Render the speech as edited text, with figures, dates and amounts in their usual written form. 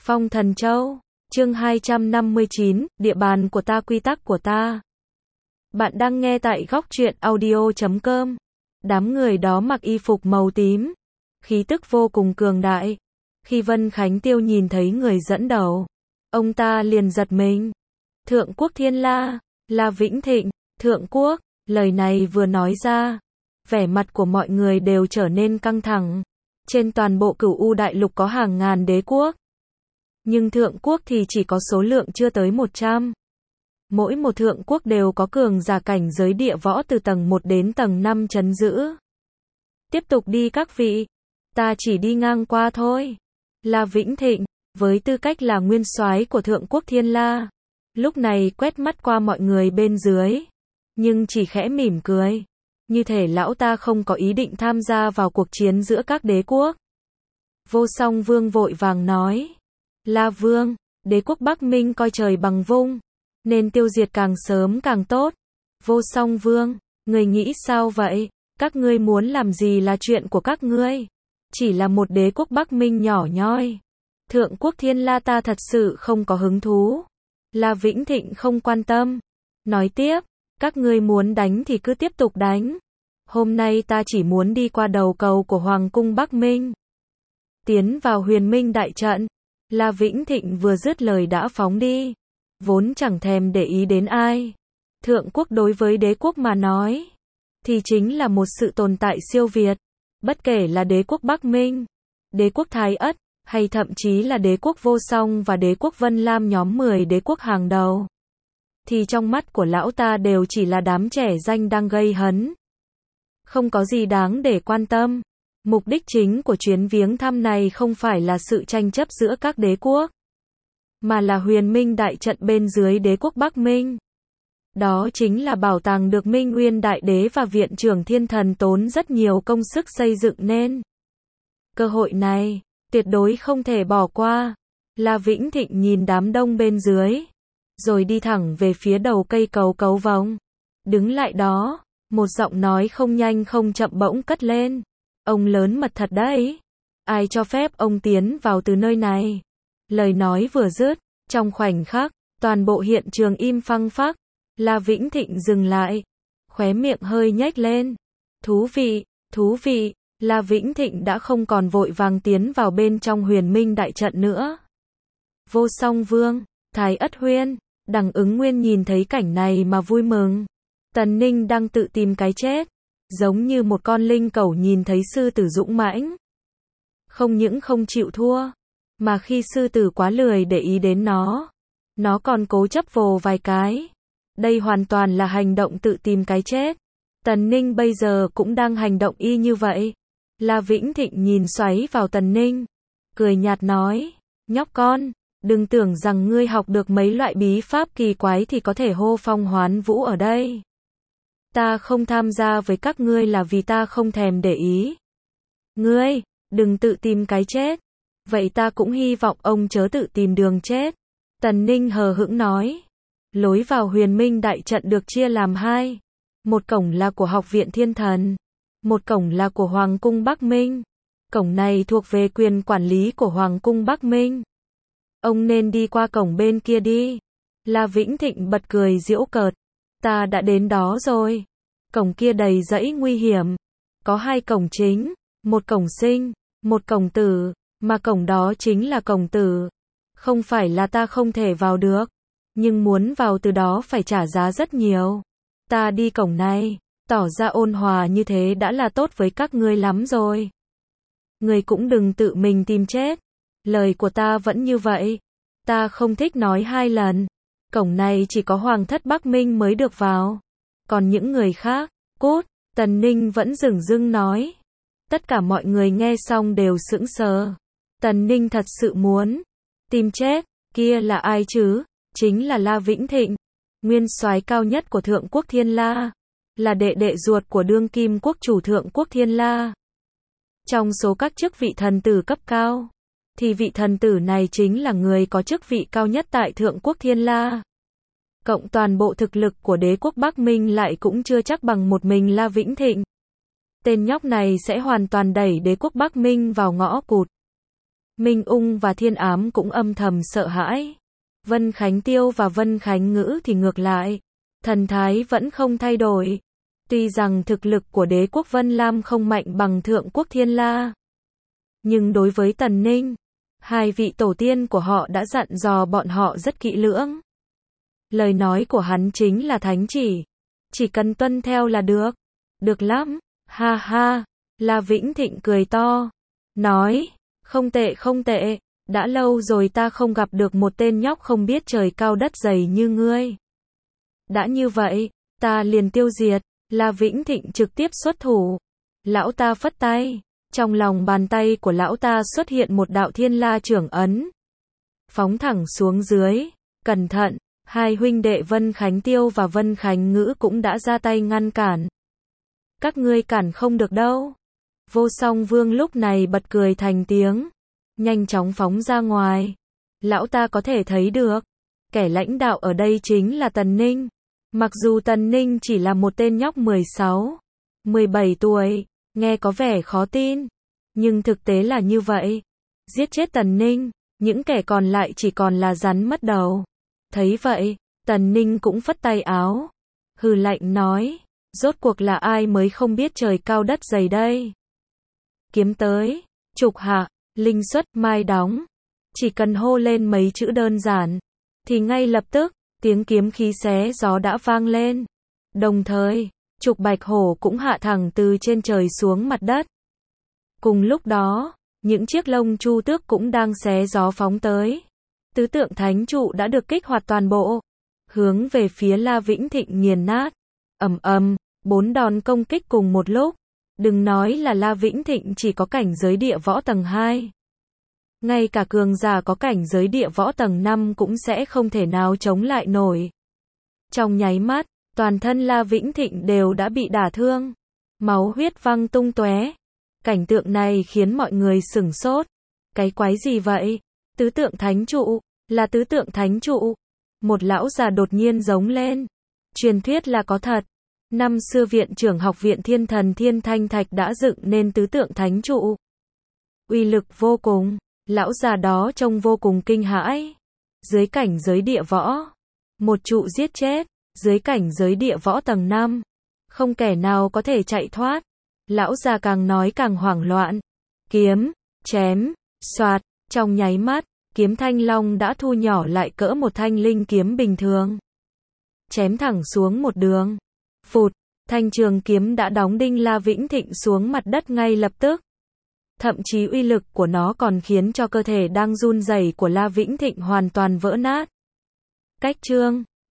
Phong Thần Châu, chương 259, địa bàn của ta quy tắc của ta. Bạn đang nghe tại góc truyện audio.com. Đám người đó mặc y phục màu tím, khí tức vô cùng cường đại. Khi Vân Khánh Tiêu nhìn thấy người dẫn đầu, ông ta liền giật mình. Thượng Quốc Thiên La, La Vĩnh Thịnh, Thượng Quốc, lời này vừa nói ra, vẻ mặt của mọi người đều trở nên căng thẳng. Trên toàn bộ Cửu U Đại Lục có hàng ngàn đế quốc, nhưng thượng quốc thì chỉ có số lượng chưa tới 100. Mỗi một thượng quốc đều có cường giả cảnh giới địa võ từ tầng 1 đến tầng 5 trấn giữ. Tiếp tục đi các vị, ta chỉ đi ngang qua thôi. La Vĩnh Thịnh, với tư cách là nguyên soái của thượng quốc Thiên La, lúc này quét mắt qua mọi người bên dưới, nhưng chỉ khẽ mỉm cười. Như thể lão ta không có ý định tham gia vào cuộc chiến giữa các đế quốc. Vô Song Vương vội vàng nói. La Vương, đế quốc Bắc Minh coi trời bằng vung, nên tiêu diệt càng sớm càng tốt. Vô Song Vương, người nghĩ sao vậy? Các ngươi muốn làm gì là chuyện của các ngươi. Chỉ là một đế quốc Bắc Minh nhỏ nhoi. Thượng quốc Thiên La ta thật sự không có hứng thú. La Vĩnh Thịnh không quan tâm. Nói tiếp, các ngươi muốn đánh thì cứ tiếp tục đánh. Hôm nay ta chỉ muốn đi qua đầu cầu của Hoàng cung Bắc Minh, tiến vào Huyền Minh đại trận. La Vĩnh Thịnh vừa dứt lời đã phóng đi, vốn chẳng thèm để ý đến ai. Thượng quốc đối với đế quốc mà nói, thì chính là một sự tồn tại siêu việt. Bất kể là đế quốc Bắc Minh, đế quốc Thái Ất, hay thậm chí là đế quốc Vô Song và đế quốc Vân Lam, nhóm 10 đế quốc hàng đầu, thì trong mắt của lão ta đều chỉ là đám trẻ danh đang gây hấn. Không có gì đáng để quan tâm. Mục đích chính của chuyến viếng thăm này không phải là sự tranh chấp giữa các đế quốc, mà là Huyền Minh đại trận bên dưới đế quốc Bắc Minh. Đó chính là bảo tàng được Minh Nguyên Đại Đế và Viện trưởng Thiên Thần tốn rất nhiều công sức xây dựng nên. Cơ hội này, tuyệt đối không thể bỏ qua. La Vĩnh Thịnh nhìn đám đông bên dưới, rồi đi thẳng về phía đầu cây cầu cấu vòng. Đứng lại đó, một giọng nói không nhanh không chậm bỗng cất lên. Ông lớn mật thật đấy. Ai cho phép ông tiến vào từ nơi này? Lời nói vừa dứt, trong khoảnh khắc, toàn bộ hiện trường im phăng phắc. La Vĩnh Thịnh dừng lại, khóe miệng hơi nhếch lên. Thú vị, thú vị. La Vĩnh Thịnh đã không còn vội vàng tiến vào bên trong Huyền Minh đại trận nữa. Vô Song Vương, Thái Ất Huyên, Đằng Ứng Nguyên nhìn thấy cảnh này mà vui mừng. Tần Ninh đang tự tìm cái chết, giống như một con linh cẩu nhìn thấy sư tử dũng mãnh. Không những không chịu thua, mà khi sư tử quá lười để ý đến nó còn cố chấp vồ vài cái. Đây hoàn toàn là hành động tự tìm cái chết. Tần Ninh bây giờ cũng đang hành động y như vậy. La Vĩnh Thịnh nhìn xoáy vào Tần Ninh, cười nhạt nói, nhóc con, đừng tưởng rằng ngươi học được mấy loại bí pháp kỳ quái thì có thể hô phong hoán vũ ở đây. Ta không tham gia với các ngươi là vì ta không thèm để ý. Ngươi, đừng tự tìm cái chết. Vậy ta cũng hy vọng ông chớ tự tìm đường chết. Tần Ninh hờ hững nói. Lối vào Huyền Minh đại trận được chia làm hai. Một cổng là của Học viện Thiên Thần, một cổng là của Hoàng cung Bắc Minh. Cổng này thuộc về quyền quản lý của Hoàng cung Bắc Minh. Ông nên đi qua cổng bên kia đi. La Vĩnh Thịnh bật cười giễu cợt. Ta đã đến đó rồi. Cổng kia đầy rẫy nguy hiểm. Có hai cổng chính, một cổng sinh, một cổng tử, mà cổng đó chính là cổng tử. Không phải là ta không thể vào được, nhưng muốn vào từ đó phải trả giá rất nhiều. Ta đi cổng này, tỏ ra ôn hòa như thế đã là tốt với các ngươi lắm rồi. Ngươi cũng đừng tự mình tìm chết. Lời của ta vẫn như vậy. Ta không thích nói hai lần. Cổng này chỉ có Hoàng thất Bắc Minh mới được vào. Còn những người khác, cút. Tần Ninh vẫn dửng dưng nói. Tất cả mọi người nghe xong đều sững sờ. Tần Ninh thật sự muốn tìm chết. Kia là ai chứ? Chính là La Vĩnh Thịnh, nguyên soái cao nhất của Thượng quốc Thiên La, là đệ đệ ruột của đương kim quốc chủ Thượng quốc Thiên La. Trong số các chức vị thần tử cấp cao, thì vị thần tử này chính là người có chức vị cao nhất tại Thượng quốc Thiên La. Cộng toàn bộ thực lực của đế quốc Bắc Minh lại cũng chưa chắc bằng một mình La Vĩnh Thịnh. Tên nhóc này sẽ hoàn toàn đẩy đế quốc Bắc Minh vào ngõ cụt. Minh Ung và Thiên Ám cũng âm thầm sợ hãi. Vân Khánh Tiêu và Vân Khánh Ngữ thì ngược lại, thần thái vẫn không thay đổi. Tuy rằng thực lực của đế quốc Vân Lam không mạnh bằng thượng quốc Thiên La, nhưng đối với Tần Ninh, hai vị tổ tiên của họ đã dặn dò bọn họ rất kỹ lưỡng. Lời nói của hắn chính là thánh chỉ cần tuân theo là được. Được lắm, ha ha, La Vĩnh Thịnh cười to, nói, không tệ không tệ, đã lâu rồi ta không gặp được một tên nhóc không biết trời cao đất dày như ngươi. Đã như vậy, ta liền tiêu diệt. La Vĩnh Thịnh trực tiếp xuất thủ. Lão ta phất tay, trong lòng bàn tay của lão ta xuất hiện một đạo Thiên La trưởng ấn. Phóng thẳng xuống dưới, cẩn thận, hai huynh đệ Vân Khánh Tiêu và Vân Khánh Ngữ cũng đã ra tay ngăn cản. Các ngươi cản không được đâu. Vô Song Vương lúc này bật cười thành tiếng, nhanh chóng phóng ra ngoài. Lão ta có thể thấy được, kẻ lãnh đạo ở đây chính là Tần Ninh. Mặc dù Tần Ninh chỉ là một tên nhóc 16, 17 tuổi, nghe có vẻ khó tin, nhưng thực tế là như vậy. Giết chết Tần Ninh, những kẻ còn lại chỉ còn là rắn mất đầu. Thấy vậy, Tần Ninh cũng phất tay áo, hừ lạnh nói, rốt cuộc là ai mới không biết trời cao đất dày đây. Kiếm tới, trục hạ, linh xuất, mai đóng. Chỉ cần hô lên mấy chữ đơn giản, thì ngay lập tức, tiếng kiếm khí xé gió đã vang lên. Đồng thời, trục bạch hổ cũng hạ thẳng từ trên trời xuống mặt đất. Cùng lúc đó, những chiếc lông chu tước cũng đang xé gió phóng tới. Tứ tượng thánh trụ đã được kích hoạt toàn bộ, hướng về phía La Vĩnh Thịnh nghiền nát. Ầm ầm, 4 đòn công kích cùng một lúc. Đừng nói là La Vĩnh Thịnh chỉ có cảnh giới địa võ tầng 2. Ngay cả cường giả có cảnh giới địa võ tầng 5 cũng sẽ không thể nào chống lại nổi. Trong nháy mắt, toàn thân La Vĩnh Thịnh đều đã bị đả thương. Máu huyết văng tung tóe. Cảnh tượng này khiến mọi người sửng sốt. Cái quái gì vậy? Tứ tượng thánh trụ, là tứ tượng thánh trụ. Một lão già đột nhiên giống lên. Truyền thuyết là có thật. Năm xưa viện trưởng học viện Thiên Thần Thiên Thanh Thạch đã dựng nên tứ tượng thánh trụ. Uy lực vô cùng, lão già đó trông vô cùng kinh hãi. Dưới cảnh giới địa võ, một trụ giết chết, dưới cảnh giới địa võ tầng 5, không kẻ nào có thể chạy thoát. Lão già càng nói càng hoảng loạn. Kiếm, chém, xoạt, trong nháy mắt, kiếm thanh long đã thu nhỏ lại cỡ một thanh linh kiếm bình thường. Chém thẳng xuống một đường. Phụt, thanh trường kiếm đã đóng đinh La Vĩnh Thịnh xuống mặt đất ngay lập tức. Thậm chí uy lực của nó còn khiến cho cơ thể đang run rẩy của La Vĩnh Thịnh hoàn toàn vỡ nát. Cách chương